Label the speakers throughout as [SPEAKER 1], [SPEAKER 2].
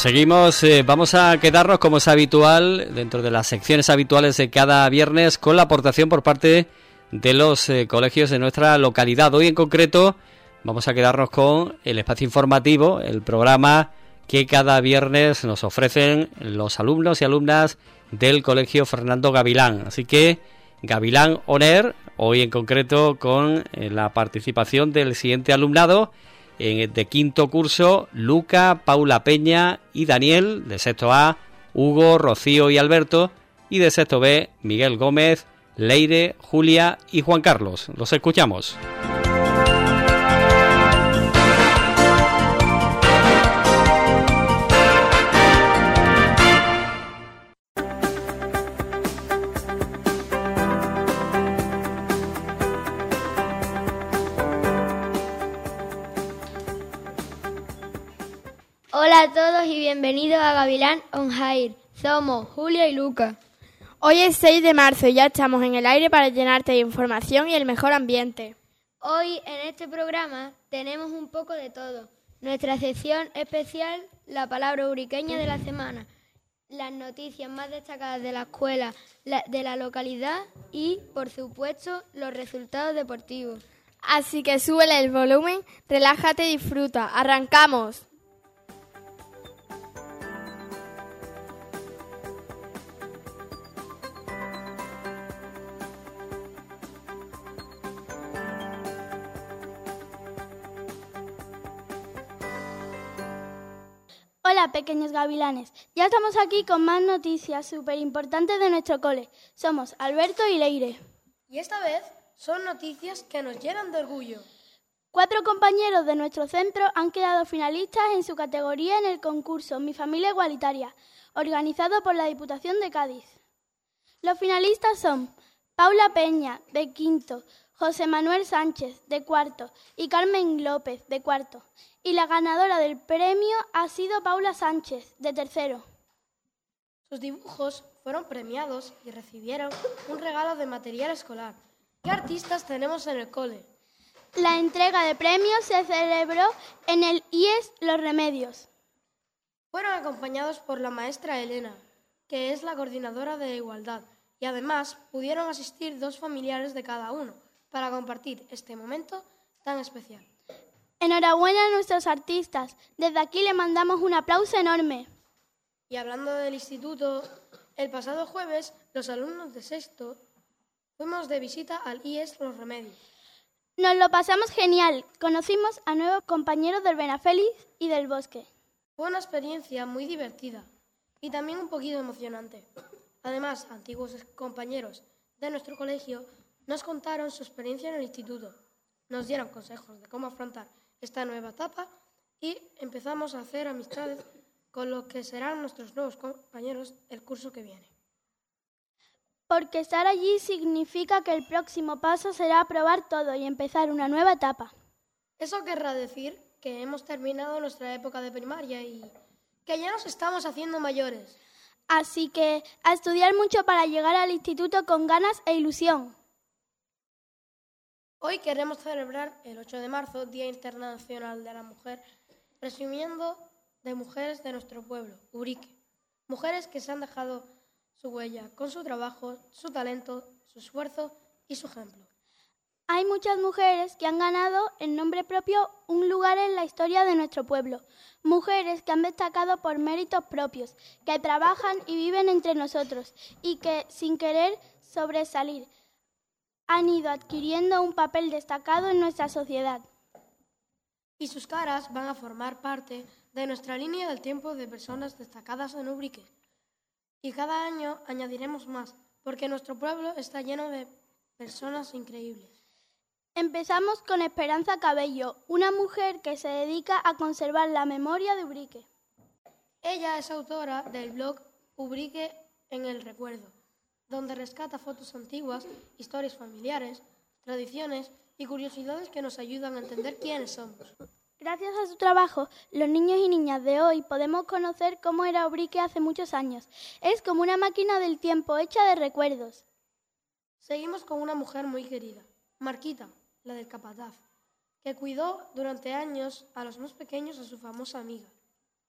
[SPEAKER 1] seguimos. Vamos a quedarnos, como es habitual, dentro de las secciones habituales de cada viernes, con la aportación por parte de los colegios de nuestra localidad. Hoy en concreto vamos a quedarnos con el espacio informativo, el programa que cada viernes nos ofrecen los alumnos y alumnas del Colegio Fernando Gavilán. Así que Gavilán On Air, hoy en concreto con la participación del siguiente alumnado de quinto curso: Luca, Paula Peña y Daniel; de sexto A, Hugo, Rocío y Alberto; y de sexto B, Miguel Gómez, Leire, Julia y Juan Carlos. Los escuchamos.
[SPEAKER 2] Hola a todos y bienvenidos a Gavilán On Air. Somos Julia y Luca.
[SPEAKER 3] Hoy es 6 de marzo y ya estamos en el aire para llenarte de información y el mejor ambiente.
[SPEAKER 2] Hoy en este programa tenemos un poco de todo. Nuestra sección especial, la palabra uriqueña de la semana, las noticias más destacadas de la escuela, de la localidad y, por supuesto, los resultados deportivos.
[SPEAKER 3] Así que súbele el volumen, relájate y disfruta. ¡Arrancamos!
[SPEAKER 4] Hola, pequeños gavilanes. Ya estamos aquí con más noticias súper importantes de nuestro cole. Somos Alberto y Leire.
[SPEAKER 5] Y esta vez son noticias que nos llenan de orgullo.
[SPEAKER 4] 4 compañeros de nuestro centro han quedado finalistas en su categoría en el concurso Mi Familia Igualitaria, organizado por la Diputación de Cádiz. Los finalistas son Paula Peña, de quinto, José Manuel Sánchez, de cuarto, y Carmen López, de cuarto. Y la ganadora del premio ha sido Paula Sánchez, de tercero.
[SPEAKER 5] Sus dibujos fueron premiados y recibieron un regalo de material escolar. ¿Qué artistas tenemos en el cole?
[SPEAKER 4] La entrega de premios se celebró en el IES Los Remedios.
[SPEAKER 5] Fueron acompañados por la maestra Elena, que es la coordinadora de igualdad, y además pudieron asistir 2 familiares de cada uno para compartir este momento tan especial.
[SPEAKER 4] Enhorabuena a nuestros artistas. Desde aquí le mandamos un aplauso enorme.
[SPEAKER 5] Y hablando del instituto, el pasado jueves los alumnos de sexto fuimos de visita al IES Los Remedios.
[SPEAKER 4] Nos lo pasamos genial. Conocimos a nuevos compañeros del Benafélix y del Bosque.
[SPEAKER 5] Fue una experiencia muy divertida y también un poquito emocionante. Además, antiguos compañeros de nuestro colegio nos contaron su experiencia en el instituto. Nos dieron consejos de cómo afrontar esta nueva etapa y empezamos a hacer amistades con los que serán nuestros nuevos compañeros el curso que viene.
[SPEAKER 4] Porque estar allí significa que el próximo paso será aprobar todo y empezar una nueva etapa.
[SPEAKER 5] Eso querrá decir que hemos terminado nuestra época de primaria y que ya nos estamos haciendo mayores.
[SPEAKER 4] Así que a estudiar mucho para llegar al instituto con ganas e ilusión.
[SPEAKER 5] Hoy queremos celebrar el 8 de marzo, Día Internacional de la Mujer, presumiendo de mujeres de nuestro pueblo, Ubrique. Mujeres que se han dejado su huella con su trabajo, su talento, su esfuerzo y su ejemplo.
[SPEAKER 4] Hay muchas mujeres que han ganado en nombre propio un lugar en la historia de nuestro pueblo. Mujeres que han destacado por méritos propios, que trabajan y viven entre nosotros y que, sin querer sobresalir, han ido adquiriendo un papel destacado en nuestra sociedad.
[SPEAKER 5] Y sus caras van a formar parte de nuestra línea del tiempo de personas destacadas en Ubrique. Y cada año añadiremos más, porque nuestro pueblo está lleno de personas increíbles.
[SPEAKER 4] Empezamos con Esperanza Cabello, una mujer que se dedica a conservar la memoria de Ubrique.
[SPEAKER 5] Ella es autora del blog Ubrique en el Recuerdo, donde rescata fotos antiguas, historias familiares, tradiciones y curiosidades que nos ayudan a entender quiénes somos.
[SPEAKER 4] Gracias a su trabajo, los niños y niñas de hoy podemos conocer cómo era Ubrique hace muchos años. Es como una máquina del tiempo hecha de recuerdos.
[SPEAKER 5] Seguimos con una mujer muy querida, Marquita, la del capataz, que cuidó durante años a los más pequeños a su famosa amiga.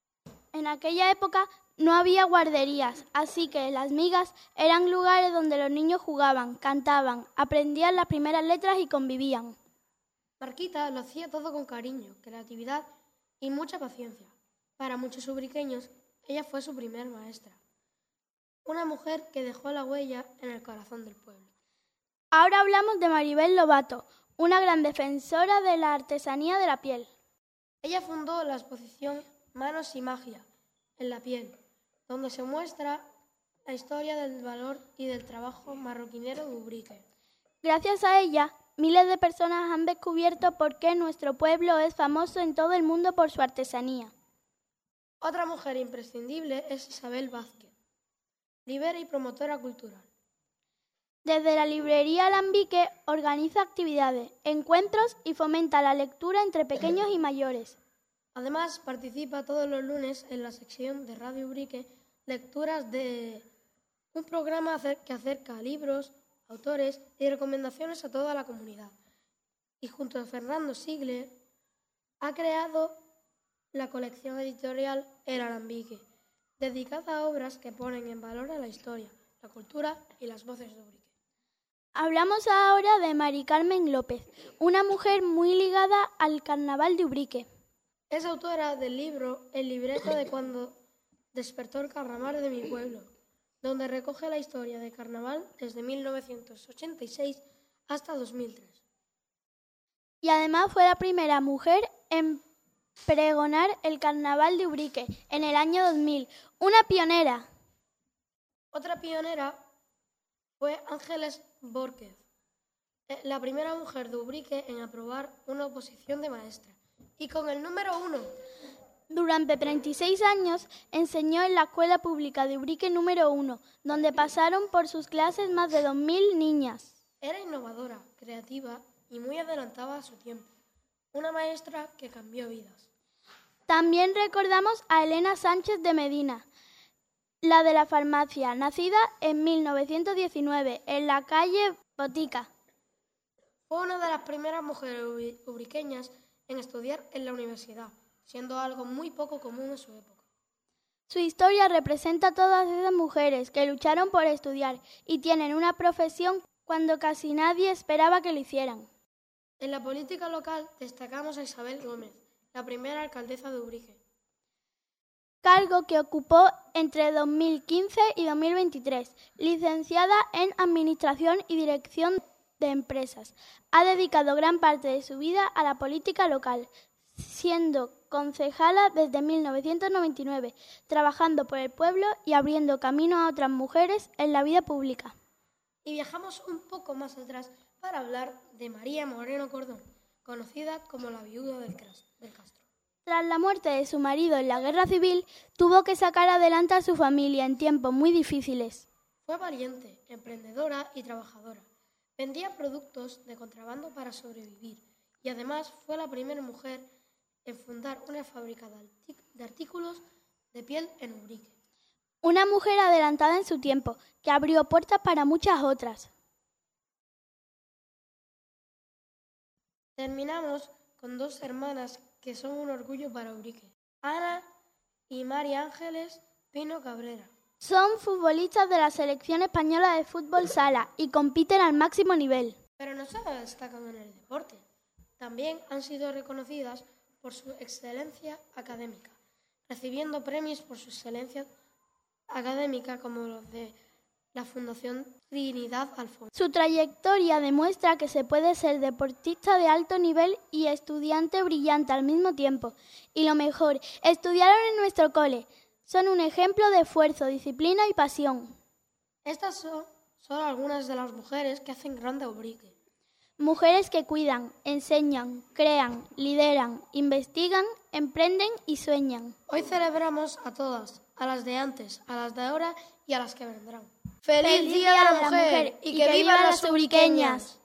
[SPEAKER 4] En aquella época no había guarderías, así que las migas eran lugares donde los niños jugaban, cantaban, aprendían las primeras letras y convivían.
[SPEAKER 5] Marquita lo hacía todo con cariño, creatividad y mucha paciencia. Para muchos ubriqueños, ella fue su primer maestra. Una mujer que dejó la huella en el corazón del pueblo.
[SPEAKER 4] Ahora hablamos de Maribel Lobato, una gran defensora de la artesanía de la piel.
[SPEAKER 5] Ella fundó la exposición Manos y Magia en la piel, donde se muestra la historia del valor y del trabajo marroquinero de Ubrique.
[SPEAKER 4] Gracias a ella, miles de personas han descubierto por qué nuestro pueblo es famoso en todo el mundo por su artesanía.
[SPEAKER 5] Otra mujer imprescindible es Isabel Vázquez, libera y promotora cultural.
[SPEAKER 4] Desde la librería Alambique organiza actividades, encuentros y fomenta la lectura entre pequeños y mayores.
[SPEAKER 5] Además, participa todos los lunes en la sección de Radio Ubrique Lecturas de un programa que acerca libros, autores y recomendaciones a toda la comunidad. Y junto a Fernando Sigler ha creado la colección editorial El Alambique, dedicada a obras que ponen en valor a la historia, la cultura y las voces de Ubrique.
[SPEAKER 4] Hablamos ahora de Mari Carmen López, una mujer muy ligada al carnaval de Ubrique.
[SPEAKER 5] Es autora del libro El libreto de cuando despertó el carnaval de mi pueblo, donde recoge la historia del carnaval desde 1986 hasta 2003.
[SPEAKER 4] Y además fue la primera mujer en pregonar el carnaval de Ubrique en el año 2000, una pionera.
[SPEAKER 5] Otra pionera fue Ángeles Borquez, la primera mujer de Ubrique en aprobar una oposición de maestra, y con el número 1.
[SPEAKER 4] Durante 36 años enseñó en la escuela pública de Ubrique número 1, donde pasaron por sus clases más de 2000 niñas.
[SPEAKER 5] Era innovadora, creativa y muy adelantada a su tiempo. Una maestra que cambió vidas.
[SPEAKER 4] También recordamos a Elena Sánchez de Medina, la de la farmacia, nacida en 1919 en la calle Botica.
[SPEAKER 5] Fue una de las primeras mujeres ubriqueñas en estudiar en la universidad, siendo algo muy poco común en su época.
[SPEAKER 4] Su historia representa a todas esas mujeres que lucharon por estudiar y tienen una profesión cuando casi nadie esperaba que lo hicieran.
[SPEAKER 5] En la política local destacamos a Isabel Gómez, la primera alcaldesa de Ubrique.
[SPEAKER 4] Cargo que ocupó entre 2015 y 2023, licenciada en Administración y Dirección de Empresas. Ha dedicado gran parte de su vida a la política local, siendo concejala desde 1999, trabajando por el pueblo y abriendo camino a otras mujeres en la vida pública.
[SPEAKER 5] Y viajamos un poco más atrás para hablar de María Moreno Cordón, conocida como la viuda del Castro.
[SPEAKER 4] Tras la muerte de su marido en la Guerra Civil, tuvo que sacar adelante a su familia en tiempos muy difíciles.
[SPEAKER 5] Fue valiente, emprendedora y trabajadora. Vendía productos de contrabando para sobrevivir y además fue la primera mujer en fundar una fábrica de artículos de piel en Ubrique.
[SPEAKER 4] Una mujer adelantada en su tiempo, que abrió puertas para muchas otras.
[SPEAKER 5] Terminamos con dos hermanas que son un orgullo para Ubrique, Ana y María Ángeles Pino Cabrera.
[SPEAKER 4] Son futbolistas de la selección española de fútbol sala y compiten al máximo nivel.
[SPEAKER 5] Pero no solo destacan en el deporte, también han sido reconocidas por su excelencia académica, recibiendo premios por su excelencia académica como los de la Fundación Trinidad Alfonso.
[SPEAKER 4] Su trayectoria demuestra que se puede ser deportista de alto nivel y estudiante brillante al mismo tiempo. Y lo mejor, estudiaron en nuestro cole. Son un ejemplo de esfuerzo, disciplina y pasión.
[SPEAKER 5] Estas son solo algunas de las mujeres que hacen grande a Ubrique.
[SPEAKER 4] Mujeres que cuidan, enseñan, crean, lideran, investigan, emprenden y sueñan.
[SPEAKER 5] Hoy celebramos a todas, a las de antes, a las de ahora y a las que vendrán. ¡Feliz Día de la Mujer! ¡Y que vivan las ubriqueñas!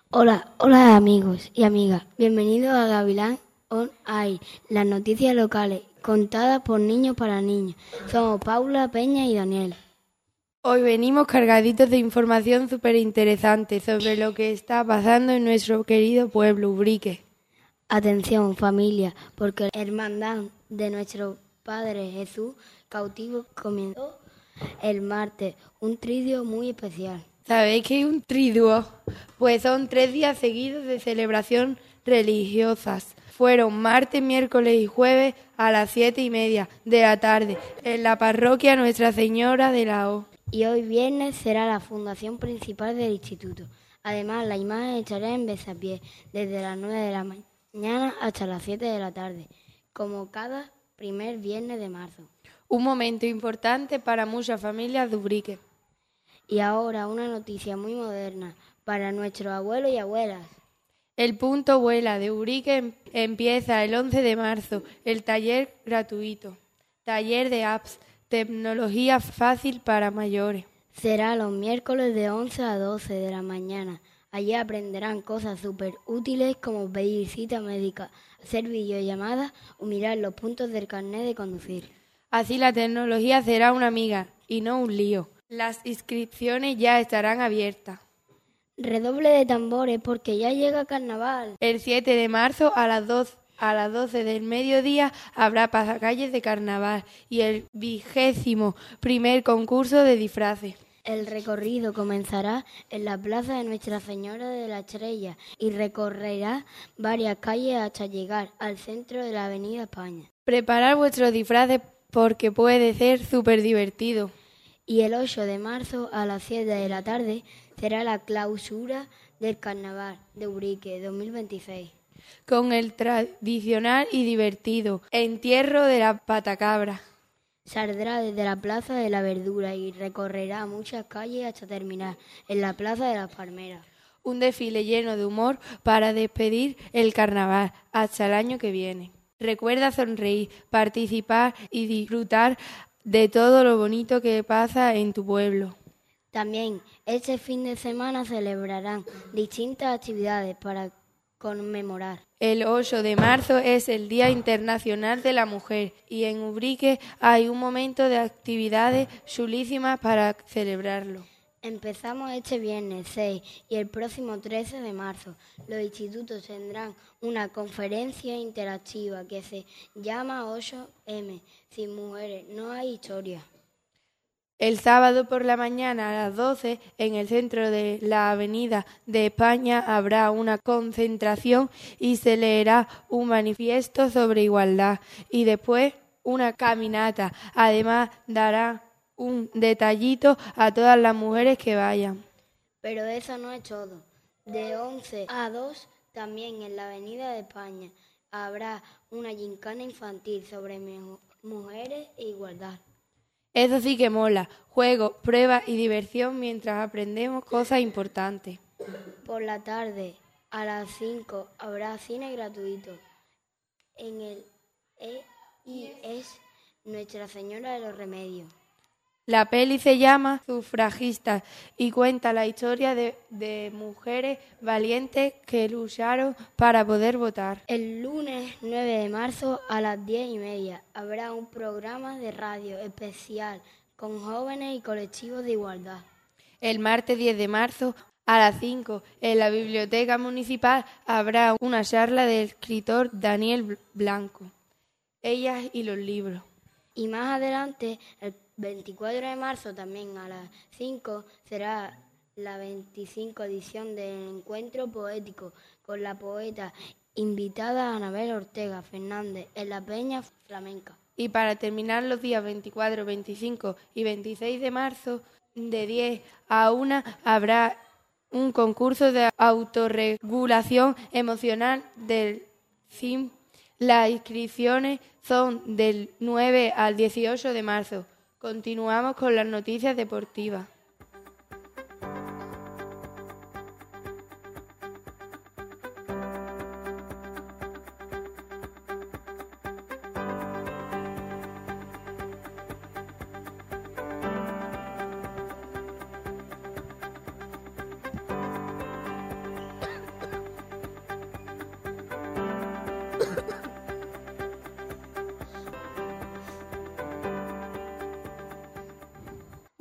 [SPEAKER 2] Hola amigos y amigas, bienvenidos a Gavilán On Air, las noticias locales contadas por niños para niños. Somos Paula, Peña y Daniel.
[SPEAKER 6] Hoy venimos cargaditos de información súper interesante sobre lo que está pasando en nuestro querido pueblo, Ubrique.
[SPEAKER 2] Atención familia, porque la hermandad de nuestro Padre Jesús cautivo comenzó el martes, un tridio muy especial.
[SPEAKER 6] ¿Sabéis qué es un triduo? Pues son 3 días seguidos de celebración religiosas. Fueron martes, miércoles y jueves a las 7:30 de la tarde en la parroquia Nuestra Señora de la O.
[SPEAKER 2] Y hoy viernes será la fundación principal del instituto. Además, la imagen estará en besapié desde las 9 de la mañana hasta las 7 de la tarde, como cada primer viernes de marzo.
[SPEAKER 6] Un momento importante para muchas familias de Ubrique.
[SPEAKER 2] Y ahora una noticia muy moderna para nuestros abuelos y abuelas.
[SPEAKER 6] El Punto Vuela de Ubrique empieza el 11 de marzo, el taller gratuito. Taller de apps, tecnología fácil para mayores.
[SPEAKER 2] Será los miércoles de 11 a 12 de la mañana. Allí aprenderán cosas súper útiles como pedir cita médica, hacer videollamadas o mirar los puntos del carnet de conducir.
[SPEAKER 6] Así la tecnología será una amiga y no un lío. Las inscripciones ya estarán abiertas.
[SPEAKER 2] Redoble de tambores porque ya llega carnaval.
[SPEAKER 6] El 7 de marzo a las 12 del mediodía habrá pasacalles de carnaval y el 21º concurso de disfraces.
[SPEAKER 2] El recorrido comenzará en la plaza de Nuestra Señora de la Estrella y recorrerá varias calles hasta llegar al centro de la Avenida España.
[SPEAKER 6] Preparad vuestros disfraces porque puede ser súper divertido.
[SPEAKER 2] Y el 8 de marzo a las 7 de la tarde será la clausura del Carnaval de Ubrique 2026.
[SPEAKER 6] Con el tradicional y divertido entierro de la patacabra.
[SPEAKER 2] Saldrá desde la Plaza de la Verdura y recorrerá muchas calles hasta terminar en la Plaza de las Palmeras.
[SPEAKER 6] Un desfile lleno de humor para despedir el carnaval hasta el año que viene. Recuerda sonreír, participar y disfrutar de todo lo bonito que pasa en tu pueblo.
[SPEAKER 2] También este fin de semana celebrarán distintas actividades para conmemorar.
[SPEAKER 6] El 8 de marzo es el Día Internacional de la Mujer y en Ubrique hay un momento de actividades chulísimas para celebrarlo.
[SPEAKER 2] Empezamos este viernes 6 y el próximo 13 de marzo. Los institutos tendrán una conferencia interactiva que se llama 8M. Sin mujeres no hay historia.
[SPEAKER 6] El sábado por la mañana a las 12, en el centro de la Avenida de España, habrá una concentración y se leerá un manifiesto sobre igualdad y después una caminata. Además, dará un detallito a todas las mujeres que vayan.
[SPEAKER 2] Pero eso no es todo. De 11 a 2, también en la Avenida de España, habrá una gincana infantil sobre mujeres e igualdad.
[SPEAKER 6] Eso sí que mola, juegos, pruebas y diversión mientras aprendemos cosas importantes.
[SPEAKER 2] Por la tarde, a las 5, habrá cine gratuito en el EIS Nuestra Señora de los Remedios.
[SPEAKER 6] La peli se llama Sufragistas y cuenta la historia de mujeres valientes que lucharon para poder votar.
[SPEAKER 2] El lunes 9 de marzo a las 10:30 habrá un programa de radio especial con jóvenes y colectivos de igualdad.
[SPEAKER 6] El martes 10 de marzo a las 5 en la Biblioteca Municipal habrá una charla del escritor Daniel Blanco, Ellas y los libros.
[SPEAKER 2] Y más adelante, el 24 de marzo, también a las 5, será la 25 edición del Encuentro Poético con la poeta invitada Anabel Ortega Fernández en la Peña Flamenca.
[SPEAKER 6] Y para terminar los días 24, 25 y 26 de marzo, de 10 a 1, habrá un concurso de autorregulación emocional del CIM. Las inscripciones son del 9 al 18 de marzo. Continuamos con las noticias deportivas.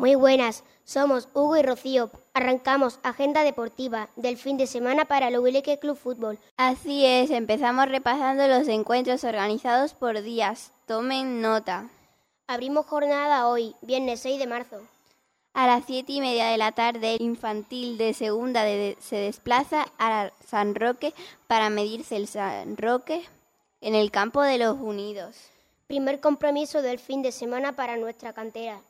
[SPEAKER 7] Muy buenas, somos Hugo y Rocío. Arrancamos agenda deportiva del fin de semana para el Ubrique Club Fútbol.
[SPEAKER 8] Así es, empezamos repasando los encuentros organizados por días. Tomen nota.
[SPEAKER 7] Abrimos jornada hoy, viernes 6 de marzo.
[SPEAKER 8] A las 7:30 de la tarde, el infantil de segunda se desplaza a San Roque para medirse el San Roque en el campo de los Unidos.
[SPEAKER 7] Primer compromiso del fin de semana para nuestra cantera.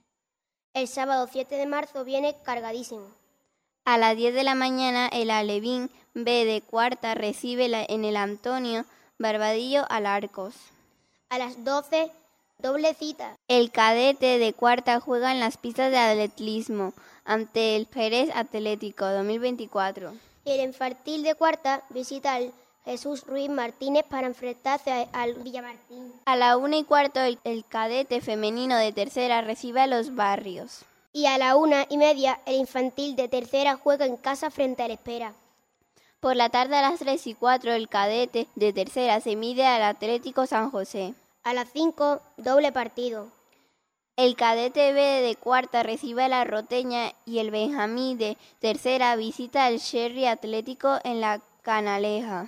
[SPEAKER 7] El sábado 7 de marzo viene cargadísimo.
[SPEAKER 8] A las 10 de la mañana, el Alevín B de cuarta recibe en el Antonio Barbadillo al Arcos.
[SPEAKER 7] A las 12, doble cita.
[SPEAKER 8] El cadete de cuarta juega en las pistas de atletismo ante el Jerez Atlético 2024.
[SPEAKER 7] Y el infantil de cuarta visita al Jesús Ruiz Martínez para enfrentarse al Villamartín.
[SPEAKER 8] A la 1:15 el cadete femenino de tercera recibe a Los Barrios.
[SPEAKER 7] Y a la 1:30 el infantil de tercera juega en casa frente al Espera.
[SPEAKER 8] Por la tarde a las 3:15 el cadete de tercera se mide al Atlético San José.
[SPEAKER 7] A las 5, doble partido.
[SPEAKER 8] El cadete B de cuarta recibe a la Roteña y el Benjamín de tercera visita al Sherry Atlético en la Canaleja.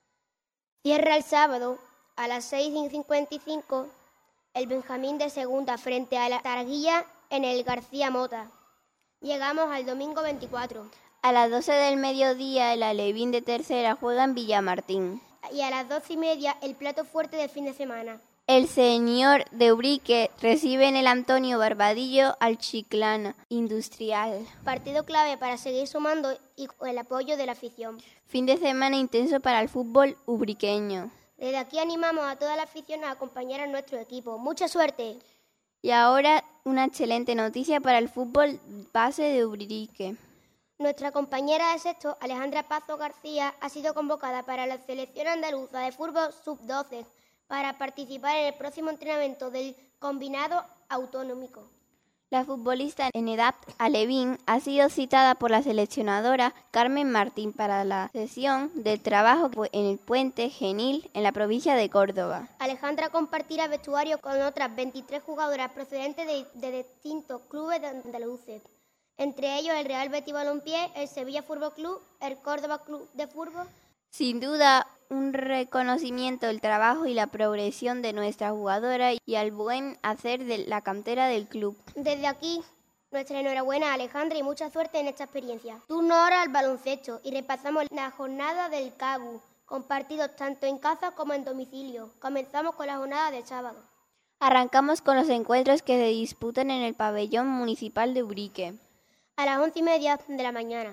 [SPEAKER 7] Cierra el sábado a las 6:55 el Benjamín de segunda frente a la Targuilla en el García Mota. Llegamos al domingo 24.
[SPEAKER 8] A las 12 del mediodía el Alevín de tercera juega en Villamartín.
[SPEAKER 7] Y a las 12:30 el plato fuerte del fin de semana.
[SPEAKER 8] El señor de Ubrique recibe en el Antonio Barbadillo al Chiclana Industrial.
[SPEAKER 7] Partido clave para seguir sumando y con el apoyo de la afición.
[SPEAKER 8] Fin de semana intenso para el fútbol ubriqueño.
[SPEAKER 7] Desde aquí animamos a toda la afición a acompañar a nuestro equipo. ¡Mucha suerte!
[SPEAKER 8] Y ahora una excelente noticia para el fútbol base de Ubrique.
[SPEAKER 7] Nuestra compañera de sexto, Alejandra Pazo García, ha sido convocada para la selección andaluza de fútbol sub-12 para participar en el próximo entrenamiento del combinado autonómico.
[SPEAKER 8] La futbolista en edad alevín ha sido citada por la seleccionadora Carmen Martín para la sesión de trabajo en el Puente Genil en la provincia de Córdoba.
[SPEAKER 7] Alejandra compartirá vestuario con otras 23 jugadoras procedentes de distintos clubes de Andalucía, entre ellos el Real Betis Balompié, el Sevilla Fútbol Club, el Córdoba Club de Fútbol.
[SPEAKER 8] Sin duda, un reconocimiento del trabajo y la progresión de nuestra jugadora y al buen hacer de la cantera del club.
[SPEAKER 7] Desde aquí, nuestra enhorabuena a Alejandra y mucha suerte en esta experiencia. Turno ahora al baloncesto y repasamos la jornada del CABU, con partidos tanto en casa como en domicilio. Comenzamos con la jornada del sábado.
[SPEAKER 8] Arrancamos con los encuentros que se disputan en el pabellón municipal de Ubrique.
[SPEAKER 7] A las 11:30 de la mañana.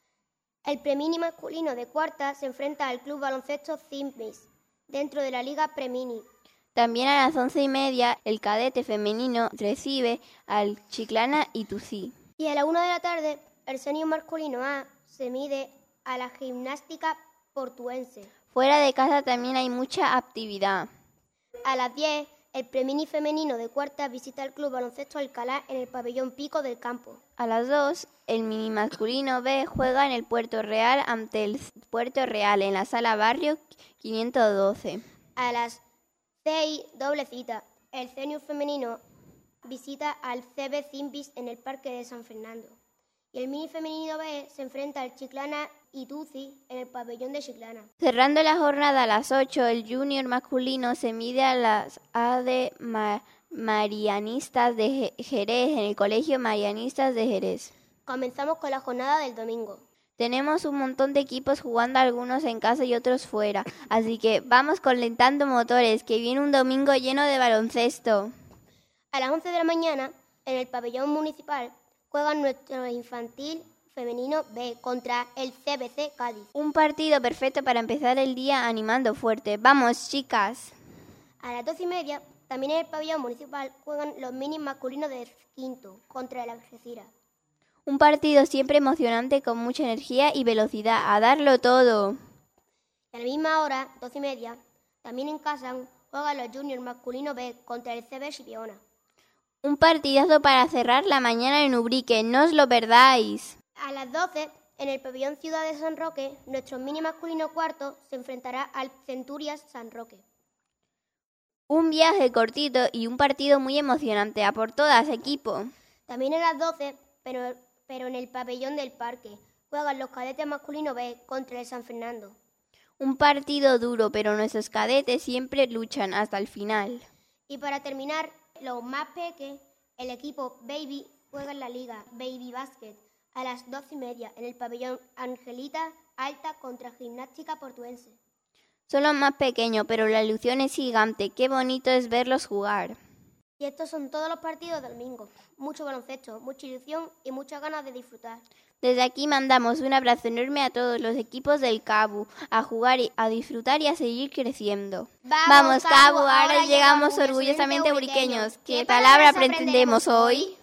[SPEAKER 7] El Premini masculino de cuarta se enfrenta al Club Baloncesto Cimbis, dentro de la Liga Premini.
[SPEAKER 8] También a las 11:30 el cadete femenino recibe al Chiclana Itucí.
[SPEAKER 7] Y a la 1 de la tarde el senior masculino A se mide a la Gimnástica Portuense.
[SPEAKER 8] Fuera de casa también hay mucha actividad.
[SPEAKER 7] A las 10 el Premini femenino de cuarta visita el Club Baloncesto Alcalá en el pabellón Pico del Campo.
[SPEAKER 8] A las 2, el mini masculino B juega en el Puerto Real ante el Puerto Real en la Sala Barrio 512.
[SPEAKER 7] A las 6, doble cita. El senior femenino visita al CB Cimbis en el Parque de San Fernando. Y el mini femenino B se enfrenta al Chiclana Itucí en el pabellón de Chiclana.
[SPEAKER 8] Cerrando la jornada a las 8, el junior masculino se mide a las AD Marianistas de Jerez en el Colegio Marianistas de Jerez.
[SPEAKER 7] Comenzamos con la jornada del domingo.
[SPEAKER 8] Tenemos un montón de equipos jugando, algunos en casa y otros fuera. Así que vamos calentando motores, que viene un domingo lleno de baloncesto.
[SPEAKER 7] A las 11 de la mañana, en el pabellón municipal, juegan nuestro infantil femenino B contra el CBC Cádiz.
[SPEAKER 8] Un partido perfecto para empezar el día animando fuerte. ¡Vamos, chicas!
[SPEAKER 7] A las 12:30, también en el pabellón municipal, juegan los minis masculinos de quinto contra el Algeciras.
[SPEAKER 8] Un partido siempre emocionante con mucha energía y velocidad. ¡A darlo todo!
[SPEAKER 7] Y a la misma hora, 12:30, también en casa juegan los juniors masculinos B contra el CB Chipiona.
[SPEAKER 8] Un partidazo para cerrar la mañana en Ubrique, no os lo perdáis.
[SPEAKER 7] A las 12, en el pabellón Ciudad de San Roque, nuestro mini masculino cuarto se enfrentará al Centurias San Roque.
[SPEAKER 8] Un viaje cortito y un partido muy emocionante, a por todas, equipo.
[SPEAKER 7] También a las 12, pero en el pabellón del parque, juegan los cadetes masculinos B contra el San Fernando.
[SPEAKER 8] Un partido duro, pero nuestros cadetes siempre luchan hasta el final.
[SPEAKER 7] Y para terminar, los más peques, el equipo Baby juega en la liga Baby Basket a las 12:30 en el pabellón Angelita Alta contra Gimnástica Portuense.
[SPEAKER 8] Son los más pequeños, pero la ilusión es gigante. Qué bonito es verlos jugar.
[SPEAKER 7] Y estos son todos los partidos del domingo. Mucho baloncesto, mucha ilusión y muchas ganas de disfrutar.
[SPEAKER 8] Desde aquí mandamos un abrazo enorme a todos los equipos del CABU, a jugar, a disfrutar y a seguir creciendo.
[SPEAKER 7] ¡Vamos,
[SPEAKER 8] CABU! Ahora llegamos orgullosamente uriqueños. ¿Qué palabra aprendemos hoy?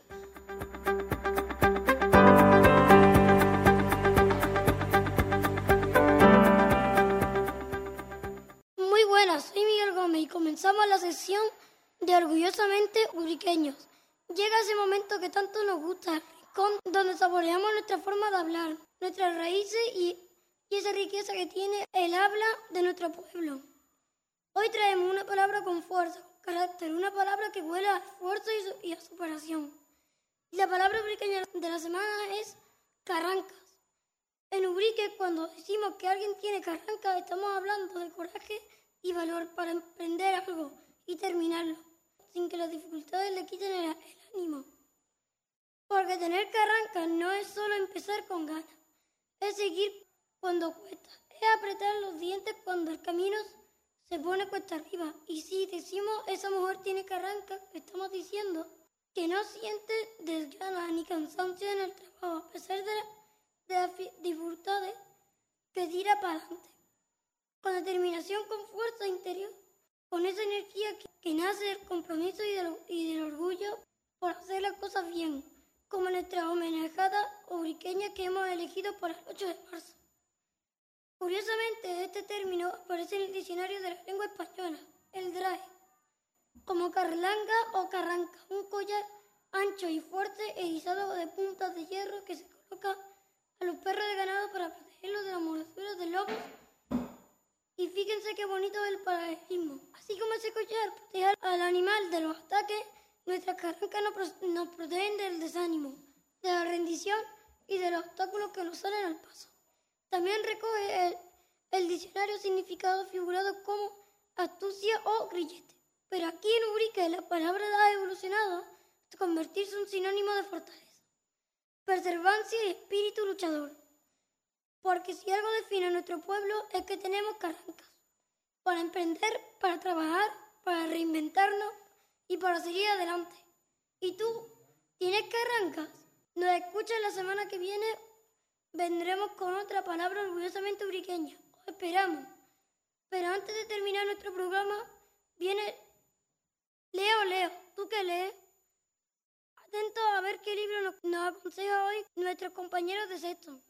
[SPEAKER 9] Muy buenas, soy Miguel Gómez y comenzamos la sesión de Orgullosamente Uriqueños. Llega ese momento que tanto nos gusta, el rincón donde saboreamos nuestra forma de hablar, nuestras raíces y esa riqueza que tiene el habla de nuestro pueblo. Hoy traemos una palabra con fuerza, con carácter, una palabra que huele a esfuerzo y a superación. Y la palabra uriqueña de la semana es carrancas. En Ubrique, cuando decimos que alguien tiene carrancas, estamos hablando de coraje y valor para emprender algo y terminarlo, sin que las dificultades le quiten el ánimo. Porque tener carrancas no es solo empezar con ganas, es seguir cuando cuesta, es apretar los dientes cuando el camino se pone cuesta arriba. Y si decimos esa mujer tiene carrancas, estamos diciendo que no siente desganas ni cansancio en el trabajo, a pesar de las dificultades, que tira para adelante, con determinación, con fuerza interior, con esa energía que nace del compromiso y del orgullo por hacer las cosas bien, como nuestra homenajada uriqueña que hemos elegido para el 8 de marzo. Curiosamente, este término aparece en el diccionario de la lengua española, el DRAE, como carlanga o carranca, un collar ancho y fuerte erizado de puntas de hierro que se coloca a los perros de ganado para protegerlos de las mordeduras de lobos. Y fíjense qué bonito es el paralelismo. Así como ese collar protege al animal de los ataques, nuestras carrancas nos protegen del desánimo, de la rendición y de los obstáculos que nos salen al paso. También recoge el diccionario significado figurado como astucia o grillete. Pero aquí en Ubrique la palabra ha evolucionado hasta convertirse en un sinónimo de fortaleza, perseverancia y espíritu luchador. Porque si algo define a nuestro pueblo es que tenemos carrancas para emprender, para trabajar, para reinventarnos y para seguir adelante. ¿Y tú tienes carrancas? Nos escuchas la semana que viene, vendremos con otra palabra orgullosamente uriqueña. Os esperamos. Pero antes de terminar nuestro programa, viene Leo, ¿tú qué lees? Atentos a ver qué libro nos aconseja hoy nuestros compañeros de sexto.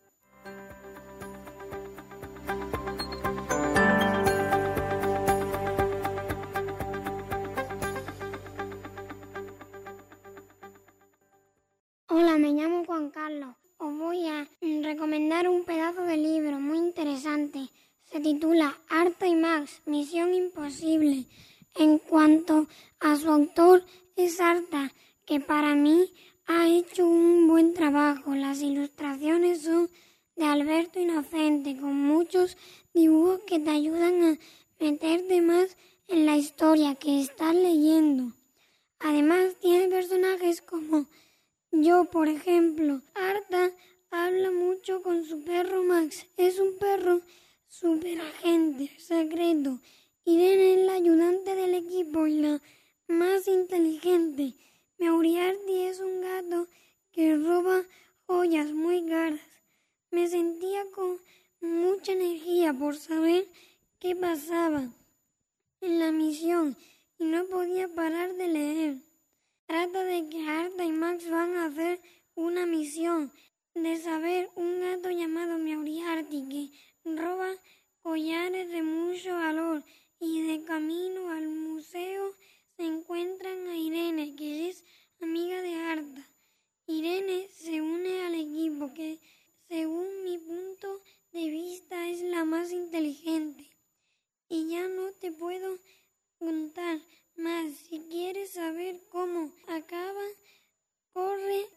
[SPEAKER 10] Hola, me llamo Juan Carlos. Os voy a recomendar un pedazo de libro muy interesante. Se titula Arta y Max, Misión Imposible. En cuanto a su autor, es Arta, que para mí ha hecho un buen trabajo. Las ilustraciones son de Alberto Inocente, con muchos dibujos que te ayudan a meterte más en la historia que estás leyendo. Además, tiene personajes como yo, por ejemplo. Arta habla mucho con su perro Max. Es un perro súper agente, secreto. Irene es la ayudante del equipo y la más inteligente. Moriarty es un gato que roba joyas muy caras. Me sentía con mucha energía por saber qué pasaba en la misión y no podía parar de leer. Trata de que Arta y Max van a hacer una misión de saber un gato llamado Moriarty que roba collares de mucho valor, y de camino al museo se encuentran a Irene, que es amiga de Arta. Irene se une al equipo que, según mi punto de vista, es la más inteligente. Y ya no te puedo contar más. Si quieres saber cómo acaba, corre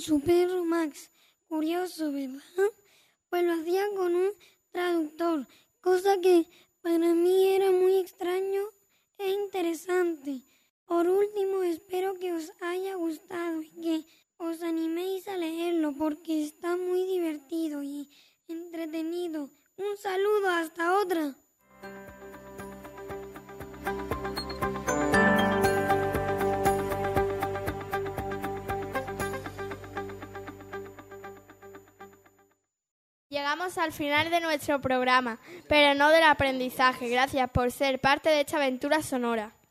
[SPEAKER 9] su perro Max. Curioso, ¿verdad? Pues lo hacía con un traductor, cosa que para mí era muy extraño e interesante. Por último, espero que os haya gustado y que os animéis a leerlo porque está muy divertido y entretenido. Un saludo, hasta otra.
[SPEAKER 3] Llegamos al final de nuestro programa, pero no del aprendizaje. Gracias por ser parte de esta aventura sonora.